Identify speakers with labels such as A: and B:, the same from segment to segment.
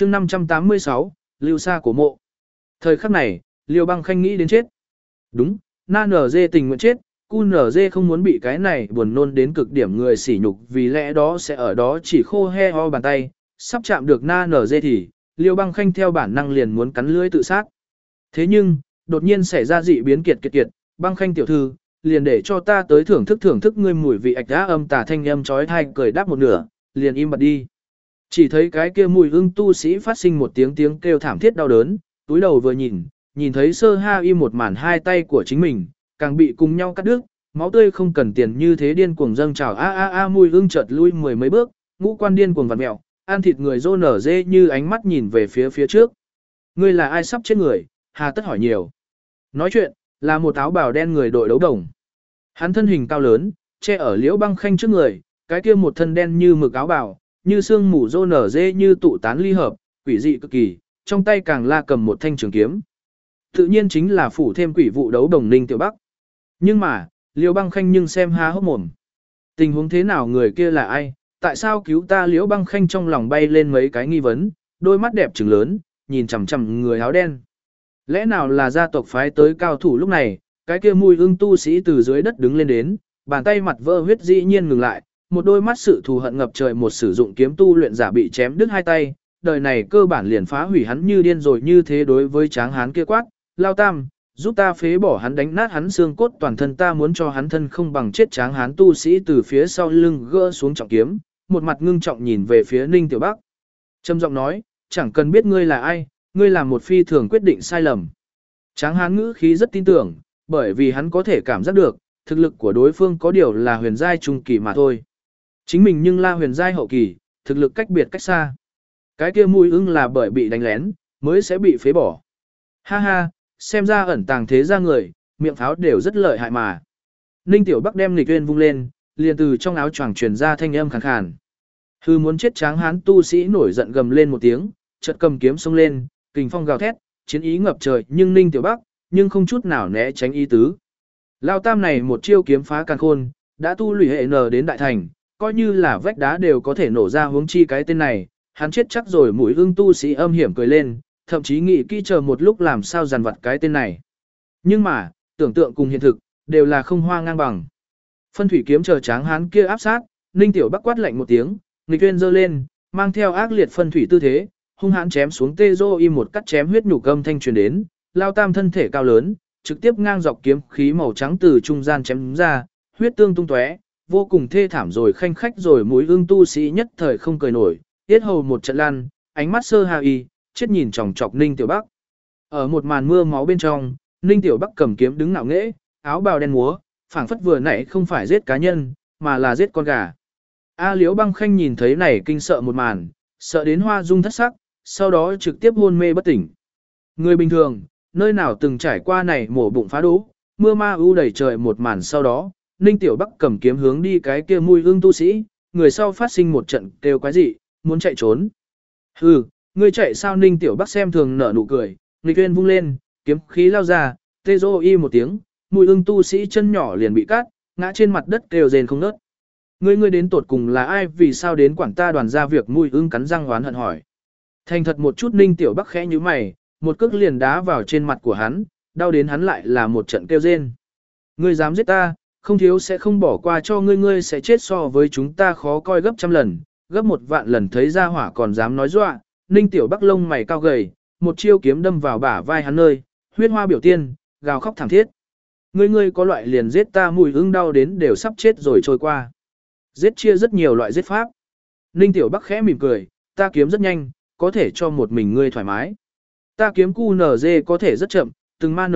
A: chương 586, lưu xa cổ mộ. Thời khắc này, Liêu Băng Khanh nghĩ đến chết. Đúng, Na NG tình nguyện chết, Cu NG không muốn bị cái này buồn nôn đến cực điểm người sỉ nhục, vì lẽ đó sẽ ở đó chỉ khô he ho bàn tay, sắp chạm được Na NG thì, Liêu Băng Khanh theo bản năng liền muốn cắn lưỡi tự sát. Thế nhưng, đột nhiên xảy ra dị biến kiệt, Băng Khanh tiểu thư, liền để cho ta tới thưởng thức ngươi mùi vị ạch đá âm tà thanh âm chói tai cười đáp một nửa, liền im bặt đi. Chỉ thấy cái kia mùi ưng tu sĩ phát sinh một tiếng kêu thảm thiết đau đớn, túi đầu vừa nhìn thấy sơ ha y một màn hai tay của chính mình, càng bị cùng nhau cắt đứt, máu tươi không cần tiền như thế điên cuồng dâng trào mùi ưng chợt lui mười mấy bước, ngũ quan điên cuồng vặn mẹo, ăn thịt người rô nở dê như ánh mắt nhìn về phía trước. Ngươi là ai sắp chết người, hà tất hỏi nhiều. Nói chuyện, là một áo bào đen người đội đấu đồng. Hắn thân hình cao lớn, che ở Liễu Băng Khanh trước người, cái kia một thân đen như mực áo bào, như xương mù rô nở dê như tụ tán ly hợp, quỷ dị cực kỳ, trong tay càng la cầm một thanh trường kiếm. Tự nhiên chính là phủ thêm quỷ vụ đấu đồng Ninh Tiểu Bắc. Nhưng mà, Liễu Băng Khanh nhưng xem há hốc mồm. Tình huống thế nào, người kia là ai, tại sao cứu ta? Liễu Băng Khanh trong lòng bay lên mấy cái nghi vấn, đôi mắt đẹp trừng lớn, nhìn chằm chằm người áo đen. Lẽ nào là gia tộc phái tới cao thủ? Lúc này, cái kia mùi ưng tu sĩ từ dưới đất đứng lên đến, bàn tay mặt vỡ huyết dĩ nhiên ngừng lại, một đôi mắt sự thù hận ngập trời, một sử dụng kiếm tu luyện giả bị chém đứt hai tay, đời này cơ bản liền phá hủy hắn như điên rồi. Như thế đối với tráng hán kia quát, Lao Tam, giúp ta phế bỏ hắn, đánh nát hắn xương cốt toàn thân, ta muốn cho hắn thân không bằng chết. Tráng hán tu sĩ từ phía sau lưng gỡ xuống trọng kiếm, một mặt ngưng trọng nhìn về phía Ninh Tiểu Bắc. Trầm giọng nói, chẳng cần biết ngươi là ai, ngươi làm một phi thường quyết định sai lầm. Tráng hán ngữ khí rất tin tưởng, bởi vì hắn có thể cảm giác được, thực lực của đối phương có điều là huyền giai trung kỳ mà thôi. Chính mình nhưng là huyền giai hậu kỳ, thực lực cách biệt cách xa. Cái kia mùi ưng là bởi bị đánh lén, mới sẽ bị phế bỏ. Ha ha, xem ra ẩn tàng thế ra người, miệng pháo đều rất lợi hại mà. Ninh Tiểu Bắc đem nghịch uyên vung lên, liền từ trong áo choàng truyền ra thanh âm khàn khàn. Hư muốn chết. Tráng hán tu sĩ nổi giận gầm lên một tiếng, chợt cầm kiếm xông lên, kình phong gào thét, chiến ý ngập trời, nhưng Ninh Tiểu Bắc, nhưng không chút nào né tránh ý tứ. Lao Tam này một chiêu kiếm phá càn khôn, đã tu luyện hệ N đến đại thành, coi như là vách đá đều có thể nổ ra, huống chi cái tên này, hắn chết chắc rồi. Mũi ưng tu sĩ âm hiểm cười lên, thậm chí nghĩ kỹ chờ một lúc làm sao dằn vặt cái tên này. Nhưng mà, tưởng tượng cùng hiện thực, đều là không hoa ngang bằng. Phân thủy kiếm chờ tráng hán kia áp sát, Ninh Tiểu Bắc quát lạnh một tiếng, nghịch uyên giơ lên, mang theo ác liệt phân thủy tư thế, hung hãn chém xuống. Tê Dô y một cắt chém, huyết nhục âm thanh truyền đến, Lao Tam thân thể cao lớn, trực tiếp ngang dọc kiếm khí màu trắng từ trung gian chém ra, huyết tương tung tóe, vô cùng thê thảm rồi khanh khách rồi. Mũi ưng tu sĩ nhất thời không cười nổi, tiết hầu một trận lăn, ánh mắt sơ ha y, chết nhìn chòng chọc Ninh Tiểu Bắc. Ở một màn mưa máu bên trong, Ninh Tiểu Bắc cầm kiếm đứng ngạo nghễ, áo bào đen múa, phảng phất vừa nãy không phải giết cá nhân, mà là giết con gà. Liễu Băng Khanh nhìn thấy này kinh sợ một màn, sợ đến hoa dung thất sắc, sau đó trực tiếp hôn mê bất tỉnh. Người bình thường, nơi nào từng trải qua này mổ bụng phá đố, mưa ma ưu đầy trời một màn. Sau đó, Ninh Tiểu Bắc cầm kiếm hướng đi cái kia mùi ưng tu sĩ, người sau phát sinh một trận kêu quái dị, muốn chạy trốn. Hừ, ngươi chạy sao? Ninh Tiểu Bắc xem thường nở nụ cười, nghịch uyên vung lên, kiếm khí lao ra, tê dô y một tiếng, mùi ưng tu sĩ chân nhỏ liền bị cắt, ngã trên mặt đất kêu rên không nớt. Ngươi đến tột cùng là ai, vì sao đến quản ta đoàn ra việc? Mùi ưng cắn răng oán hận hỏi. Thành thật một chút. Ninh Tiểu Bắc khẽ nhíu mày, một cước liền đá vào trên mặt của hắn, đau đến hắn lại là một trận kêu rên. Ngươi dám giết ta, không thiếu sẽ không bỏ qua cho ngươi, ngươi sẽ chết so với chúng ta khó coi gấp trăm lần, gấp 1.000.000 lần. Thấy ra hỏa còn dám nói dọa, Ninh Tiểu Bắc lông mày cao gầy, một chiêu kiếm đâm vào bả vai hắn nơi, huyết hoa biểu tiên, gào khóc thảm thiết. Ngươi có loại liền giết ta. Mùi ưng đau đến đều sắp chết rồi trôi qua. Giết chia rất nhiều loại giết pháp. Ninh Tiểu Bắc khẽ mỉm cười, ta kiếm rất nhanh, có thể cho một mình ngươi thoải mái. Ta kiếm cu NG có thể rất chậm, từng ma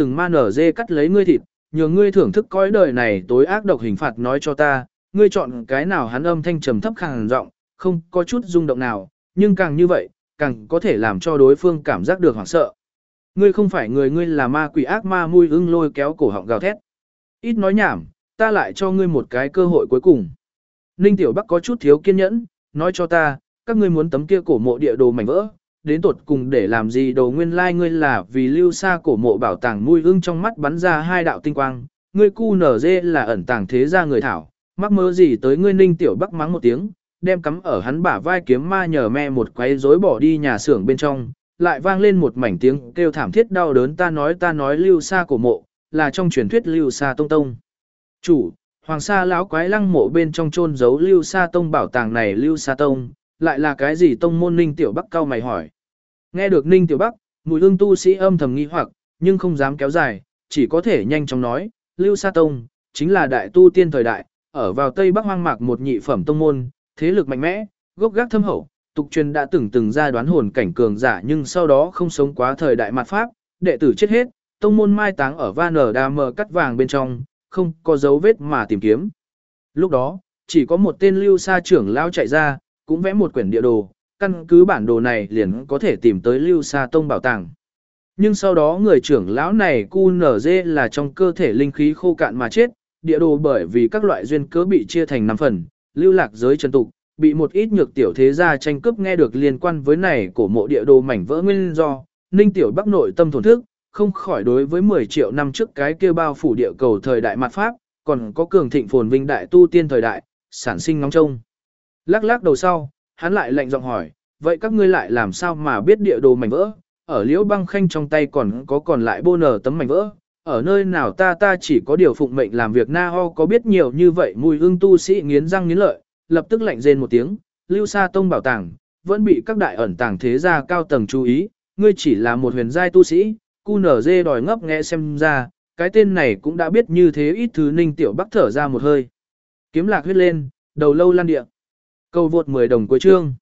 A: NG cắt lấy ngươi thịt, nhường ngươi thưởng thức cõi đời này tối ác độc hình phạt. Nói cho ta, ngươi chọn cái nào? Hắn âm thanh trầm thấp khàn giọng, không có chút rung động nào, nhưng càng như vậy, càng có thể làm cho đối phương cảm giác được hoảng sợ. Ngươi không phải người, ngươi là ma quỷ ác ma. Mùi ưng lôi kéo cổ họng gào thét. Ít nói nhảm, ta lại cho ngươi một cái cơ hội cuối cùng. Ninh Tiểu Bắc có chút thiếu kiên nhẫn, nói cho ta, các ngươi muốn tấm kia cổ mộ địa đồ mảnh vỡ, đến tột cùng để làm gì? Đồ nguyên lai ngươi là vì lưu xa cổ mộ bảo tàng. Mùi ưng trong mắt bắn ra hai đạo tinh quang, ngươi cu nở dê là ẩn tàng thế gia người thảo, mắc mơ gì tới ngươi? Ninh Tiểu Bắc mắng một tiếng, đem cắm ở hắn bả vai kiếm ma nhờ me một quấy rối bỏ đi nhà xưởng bên trong, lại vang lên một mảnh tiếng kêu thảm thiết đau đớn ta nói lưu sa cổ mộ, là trong truyền thuyết lưu sa tông tông. Chủ, Hoàng Sa lão quái lăng mộ bên trong chôn giấu lưu sa tông bảo tàng này lưu sa tông, lại là cái gì tông môn Ninh Tiểu Bắc cao mày hỏi. Nghe được Ninh Tiểu Bắc, Mùi Ương tu sĩ âm thầm nghi hoặc, nhưng không dám kéo dài, chỉ có thể nhanh chóng nói, lưu sa tông, chính là đại tu tiên thời đại, ở vào Tây Bắc hoang mạc một nhị phẩm tông môn, thế lực mạnh mẽ, gốc gác thâm hậu, tục truyền đã từng ra đoán hồn cảnh cường giả nhưng sau đó không sống quá thời đại mạt Pháp, đệ tử chết hết, tông môn mai táng ở Van Đà Mờ cắt vàng bên trong, không có dấu vết mà tìm kiếm. Lúc đó, chỉ có một tên lưu sa trưởng lão chạy ra, cũng vẽ một quyển địa đồ, căn cứ bản đồ này liền có thể tìm tới lưu sa tông bảo tàng. Nhưng sau đó người trưởng lão này QNZ là trong cơ thể linh khí khô cạn mà chết, địa đồ bởi vì các loại duyên cớ bị chia thành 5 phần, lưu lạc giới trần tục, bị một ít nhược tiểu thế gia tranh cướp nghe được liên quan với này cổ mộ địa đồ mảnh vỡ nguyên do, Ninh Tiểu Bắc nội tâm thổn thức, không khỏi đối với 10 triệu năm trước cái kia bao phủ địa cầu thời đại mạt Pháp, còn có cường thịnh phồn vinh đại tu tiên thời đại, sản sinh ngóng trông. Lắc lắc đầu sau, hắn lại lạnh giọng hỏi, vậy các ngươi lại làm sao mà biết địa đồ mảnh vỡ, ở Liễu Băng Khanh trong tay còn lại bô nở tấm mảnh vỡ, ở nơi nào ta chỉ có điều phụng mệnh làm việc na ho có biết nhiều như vậy. Mùi Ương tu sĩ nghiến răng nghiến lợi, lập tức lạnh rên một tiếng, lưu sa tông bảo tàng, vẫn bị các đại ẩn tàng thế gia cao tầng chú ý, ngươi chỉ là một huyền giai tu sĩ, QNZ đòi ngốc nghe xem ra, cái tên này cũng đã biết như thế ít thứ. Ninh Tiểu Bắc thở ra một hơi. Kiếm lạc huyết lên, đầu lâu lan địa. Câu vượt 10 đồng cuối chương.